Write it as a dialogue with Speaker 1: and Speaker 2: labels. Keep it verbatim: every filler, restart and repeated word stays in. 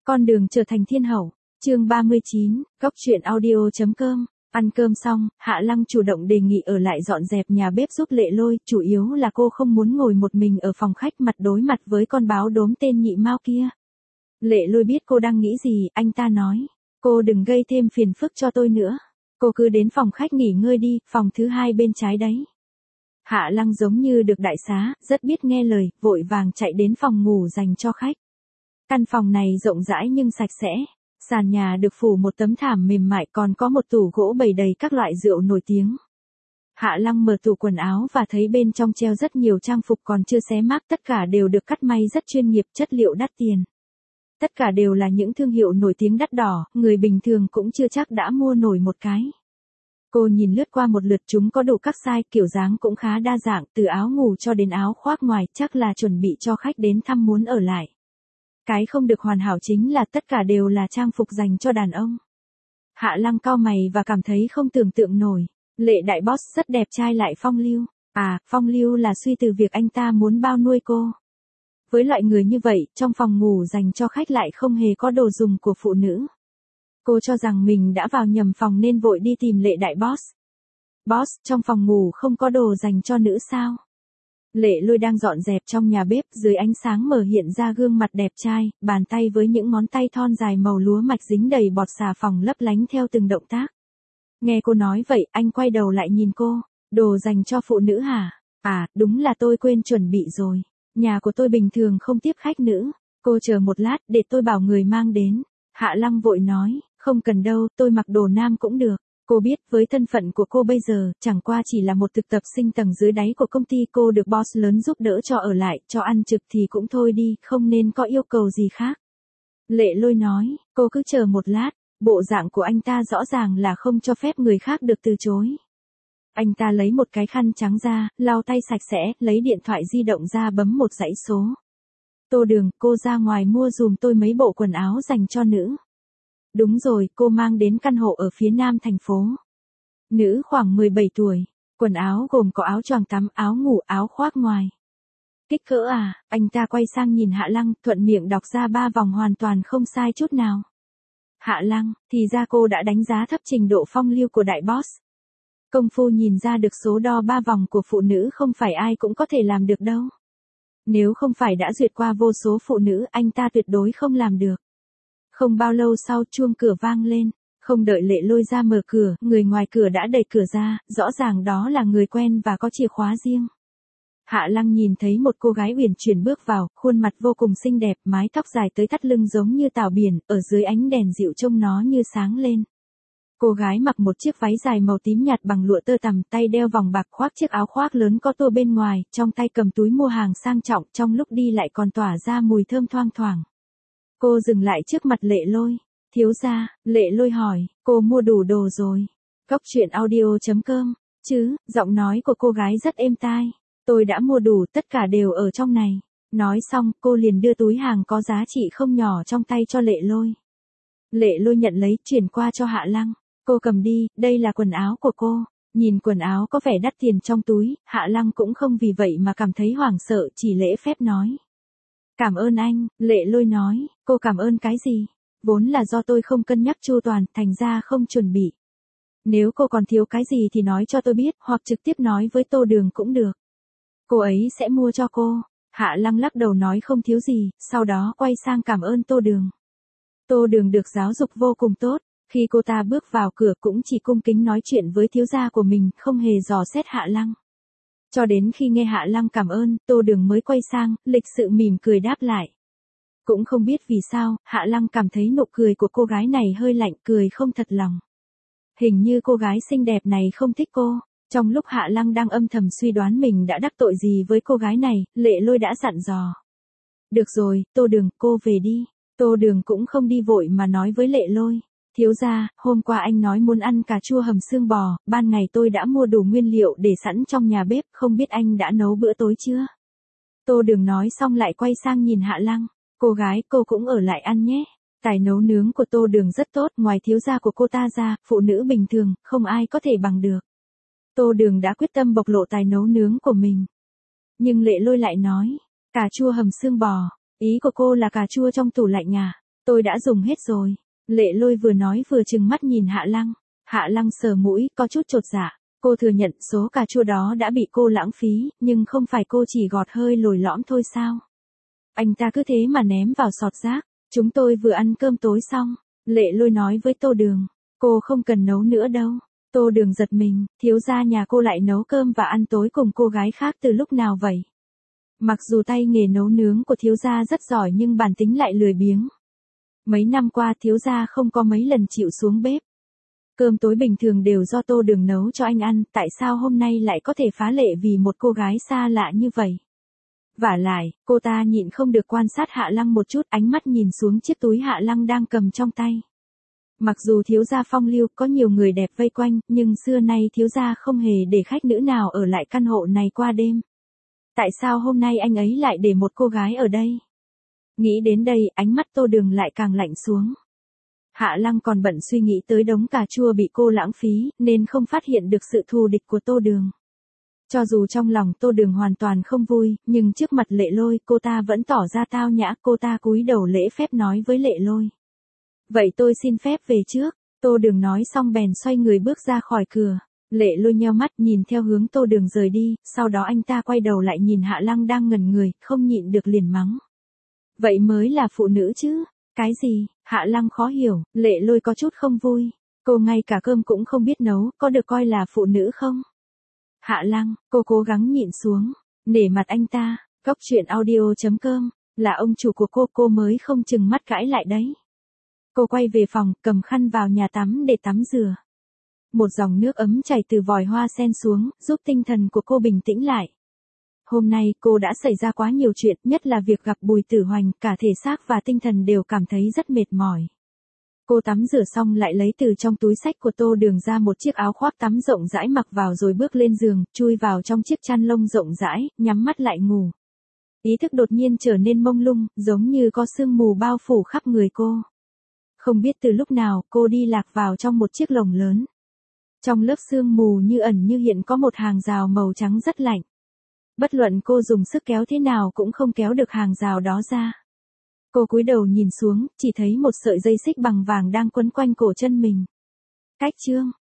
Speaker 1: Con đường trở thành thiên hậu. Chương ba mươi chín, góc truyện audio.com. Ăn cơm xong, Hạ Lăng chủ động đề nghị ở lại dọn dẹp nhà bếp giúp Lệ Lôi, chủ yếu là cô không muốn ngồi một mình ở phòng khách mặt đối mặt với con báo đốm tên Nhị Mao kia. Lệ Lôi biết cô đang nghĩ gì, anh ta nói, cô đừng gây thêm phiền phức cho tôi nữa. Cô cứ đến phòng khách nghỉ ngơi đi, phòng thứ hai bên trái đấy. Hạ Lăng giống như được đại xá, rất biết nghe lời, vội vàng chạy đến phòng ngủ dành cho khách. Căn phòng này rộng rãi nhưng sạch sẽ. Sàn nhà được phủ một tấm thảm mềm mại, còn có một tủ gỗ bày đầy các loại rượu nổi tiếng. Hạ Lăng mở tủ quần áo và thấy bên trong treo rất nhiều trang phục còn chưa xé mác, tất cả đều được cắt may rất chuyên nghiệp, chất liệu đắt tiền. Tất cả đều là những thương hiệu nổi tiếng đắt đỏ, người bình thường cũng chưa chắc đã mua nổi một cái. Cô nhìn lướt qua một lượt, chúng có đủ các size, kiểu dáng cũng khá đa dạng, từ áo ngủ cho đến áo khoác ngoài, chắc là chuẩn bị cho khách đến thăm muốn ở lại. Cái không được hoàn hảo chính là tất cả đều là trang phục dành cho đàn ông. Hạ Lăng cau mày và cảm thấy không tưởng tượng nổi. Lệ đại boss rất đẹp trai lại phong lưu. À, phong lưu là suy từ việc anh ta muốn bao nuôi cô. Với loại người như vậy, trong phòng ngủ dành cho khách lại không hề có đồ dùng của phụ nữ. Cô cho rằng mình đã vào nhầm phòng nên vội đi tìm Lệ đại boss. Boss, trong phòng ngủ không có đồ dành cho nữ sao? Lệ Lôi đang dọn dẹp trong nhà bếp, dưới ánh sáng mờ hiện ra gương mặt đẹp trai, bàn tay với những ngón tay thon dài màu lúa mạch dính đầy bọt xà phòng lấp lánh theo từng động tác. Nghe cô nói vậy, anh quay đầu lại nhìn cô, đồ dành cho phụ nữ hả? À, đúng là tôi quên chuẩn bị rồi. Nhà của tôi bình thường không tiếp khách nữ. Cô chờ một lát, để tôi bảo người mang đến. Hạ Lăng vội nói, không cần đâu, tôi mặc đồ nam cũng được. Cô biết với thân phận của cô bây giờ, chẳng qua chỉ là một thực tập sinh tầng dưới đáy của công ty, cô được boss lớn giúp đỡ cho ở lại, cho ăn trực thì cũng thôi đi, không nên có yêu cầu gì khác. Lệ Lôi nói, cô cứ chờ một lát, bộ dạng của anh ta rõ ràng là không cho phép người khác được từ chối. Anh ta lấy một cái khăn trắng ra, lau tay sạch sẽ, lấy điện thoại di động ra bấm một dãy số. Tô Đường, cô ra ngoài mua dùm tôi mấy bộ quần áo dành cho nữ. Đúng rồi, cô mang đến căn hộ ở phía nam thành phố. Nữ khoảng mười bảy tuổi. Quần áo gồm có áo choàng tắm, áo ngủ, áo khoác ngoài. Kích cỡ à? Anh ta quay sang nhìn Hạ Lăng, thuận miệng đọc ra ba vòng hoàn toàn không sai chút nào. Hạ Lăng, thì ra cô đã đánh giá thấp trình độ phong lưu của đại boss. Công phu nhìn ra được số đo ba vòng của phụ nữ không phải ai cũng có thể làm được đâu. Nếu không phải đã duyệt qua vô số phụ nữ, anh ta tuyệt đối không làm được. Không bao lâu sau, chuông cửa vang lên, không đợi Lệ Lôi ra mở cửa, người ngoài cửa đã đẩy cửa ra, rõ ràng đó là người quen và có chìa khóa riêng. Hạ Lăng nhìn thấy một cô gái uyển chuyển bước vào, khuôn mặt vô cùng xinh đẹp, mái tóc dài tới thắt lưng giống như tảo biển, ở dưới ánh đèn dịu trông nó như sáng lên. Cô gái mặc một chiếc váy dài màu tím nhạt bằng lụa tơ tằm, tay đeo vòng bạc, khoác chiếc áo khoác lớn có tô bên ngoài, trong tay cầm túi mua hàng sang trọng, trong lúc đi lại còn tỏa ra mùi thơm thoang thoảng. Cô dừng lại trước mặt Lệ Lôi. Thiếu gia, Lệ Lôi hỏi, cô mua đủ đồ rồi. Góc truyện audio.com, chứ, giọng nói của cô gái rất êm tai. Tôi đã mua đủ, tất cả đều ở trong này. Nói xong, cô liền đưa túi hàng có giá trị không nhỏ trong tay cho Lệ Lôi. Lệ Lôi nhận lấy, chuyển qua cho Hạ Lăng. Cô cầm đi, đây là quần áo của cô. Nhìn quần áo có vẻ đắt tiền trong túi, Hạ Lăng cũng không vì vậy mà cảm thấy hoảng sợ, chỉ lễ phép nói. Cảm ơn anh, Lệ Lôi nói, cô cảm ơn cái gì? Vốn là do tôi không cân nhắc chu toàn, thành ra không chuẩn bị. Nếu cô còn thiếu cái gì thì nói cho tôi biết, hoặc trực tiếp nói với Tô Đường cũng được. Cô ấy sẽ mua cho cô. Hạ Lăng lắc đầu nói không thiếu gì, sau đó quay sang cảm ơn Tô Đường. Tô Đường được giáo dục vô cùng tốt, khi cô ta bước vào cửa cũng chỉ cung kính nói chuyện với thiếu gia của mình, không hề dò xét Hạ Lăng. Cho đến khi nghe Hạ Lăng cảm ơn, Tô Đường mới quay sang, lịch sự mỉm cười đáp lại. Cũng không biết vì sao, Hạ Lăng cảm thấy nụ cười của cô gái này hơi lạnh, cười không thật lòng. Hình như cô gái xinh đẹp này không thích cô. Trong lúc Hạ Lăng đang âm thầm suy đoán mình đã đắc tội gì với cô gái này, Lệ Lôi đã dặn dò. Được rồi, Tô Đường, cô về đi. Tô Đường cũng không đi vội mà nói với Lệ Lôi. Thiếu gia, hôm qua anh nói muốn ăn cà chua hầm xương bò, ban ngày tôi đã mua đủ nguyên liệu để sẵn trong nhà bếp, không biết anh đã nấu bữa tối chưa? Tô Đường nói xong lại quay sang nhìn Hạ Lăng. Cô gái, cô cũng ở lại ăn nhé. Tài nấu nướng của Tô Đường rất tốt, ngoài thiếu gia của cô ta ra, phụ nữ bình thường, không ai có thể bằng được. Tô Đường đã quyết tâm bộc lộ tài nấu nướng của mình. Nhưng Lệ Lôi lại nói, cà chua hầm xương bò, ý của cô là cà chua trong tủ lạnh à? Tôi đã dùng hết rồi. Lệ Lôi vừa nói vừa trừng mắt nhìn Hạ Lăng. Hạ Lăng sờ mũi, có chút chột dạ. Cô thừa nhận số cà chua đó đã bị cô lãng phí, nhưng không phải cô chỉ gọt hơi lồi lõm thôi sao? Anh ta cứ thế mà ném vào sọt rác. Chúng tôi vừa ăn cơm tối xong. Lệ Lôi nói với Tô Đường. Cô không cần nấu nữa đâu. Tô Đường giật mình, thiếu gia nhà cô lại nấu cơm và ăn tối cùng cô gái khác từ lúc nào vậy? Mặc dù tay nghề nấu nướng của thiếu gia rất giỏi nhưng bản tính lại lười biếng. Mấy năm qua thiếu gia không có mấy lần chịu xuống bếp. Cơm tối bình thường đều do Tô Đường nấu cho anh ăn, tại sao hôm nay lại có thể phá lệ vì một cô gái xa lạ như vậy? Vả lại, cô ta nhịn không được quan sát Hạ Lăng một chút, ánh mắt nhìn xuống chiếc túi Hạ Lăng đang cầm trong tay. Mặc dù thiếu gia phong lưu có nhiều người đẹp vây quanh, nhưng xưa nay thiếu gia không hề để khách nữ nào ở lại căn hộ này qua đêm. Tại sao hôm nay anh ấy lại để một cô gái ở đây? Nghĩ đến đây, ánh mắt Tô Đường lại càng lạnh xuống. Hạ Lăng còn bận suy nghĩ tới đống cà chua bị cô lãng phí, nên không phát hiện được sự thù địch của Tô Đường. Cho dù trong lòng Tô Đường hoàn toàn không vui, nhưng trước mặt Lệ Lôi, cô ta vẫn tỏ ra tao nhã, cô ta cúi đầu lễ phép nói với Lệ Lôi. Vậy tôi xin phép về trước. Tô Đường nói xong bèn xoay người bước ra khỏi cửa. Lệ Lôi nheo mắt nhìn theo hướng Tô Đường rời đi, sau đó anh ta quay đầu lại nhìn Hạ Lăng đang ngẩn người, không nhịn được liền mắng. Vậy mới là phụ nữ chứ? Cái gì? Hạ Lăng khó hiểu, Lệ Lôi có chút không vui. Cô ngay cả cơm cũng không biết nấu, có được coi là phụ nữ không? Hạ Lăng, cô cố gắng nhịn xuống, nể mặt anh ta. Cóc truyện audio chấm com, là ông chủ của cô, cô mới không chừng mắt cãi lại đấy. Cô quay về phòng, cầm khăn vào nhà tắm để tắm rửa. Một dòng nước ấm chảy từ vòi hoa sen xuống, giúp tinh thần của cô bình tĩnh lại. Hôm nay cô đã xảy ra quá nhiều chuyện, nhất là việc gặp Bùi Tử Hoành, cả thể xác và tinh thần đều cảm thấy rất mệt mỏi. Cô tắm rửa xong lại lấy từ trong túi xách của Tô Đường ra một chiếc áo khoác tắm rộng rãi mặc vào rồi bước lên giường, chui vào trong chiếc chăn lông rộng rãi, nhắm mắt lại ngủ. Ý thức đột nhiên trở nên mông lung, giống như có sương mù bao phủ khắp người cô. Không biết từ lúc nào, cô đi lạc vào trong một chiếc lồng lớn. Trong lớp sương mù như ẩn như hiện có một hàng rào màu trắng rất lạnh. Bất luận cô dùng sức kéo thế nào cũng không kéo được hàng rào đó ra. Cô cúi đầu nhìn xuống, chỉ thấy một sợi dây xích bằng vàng đang quấn quanh cổ chân mình. Cách chương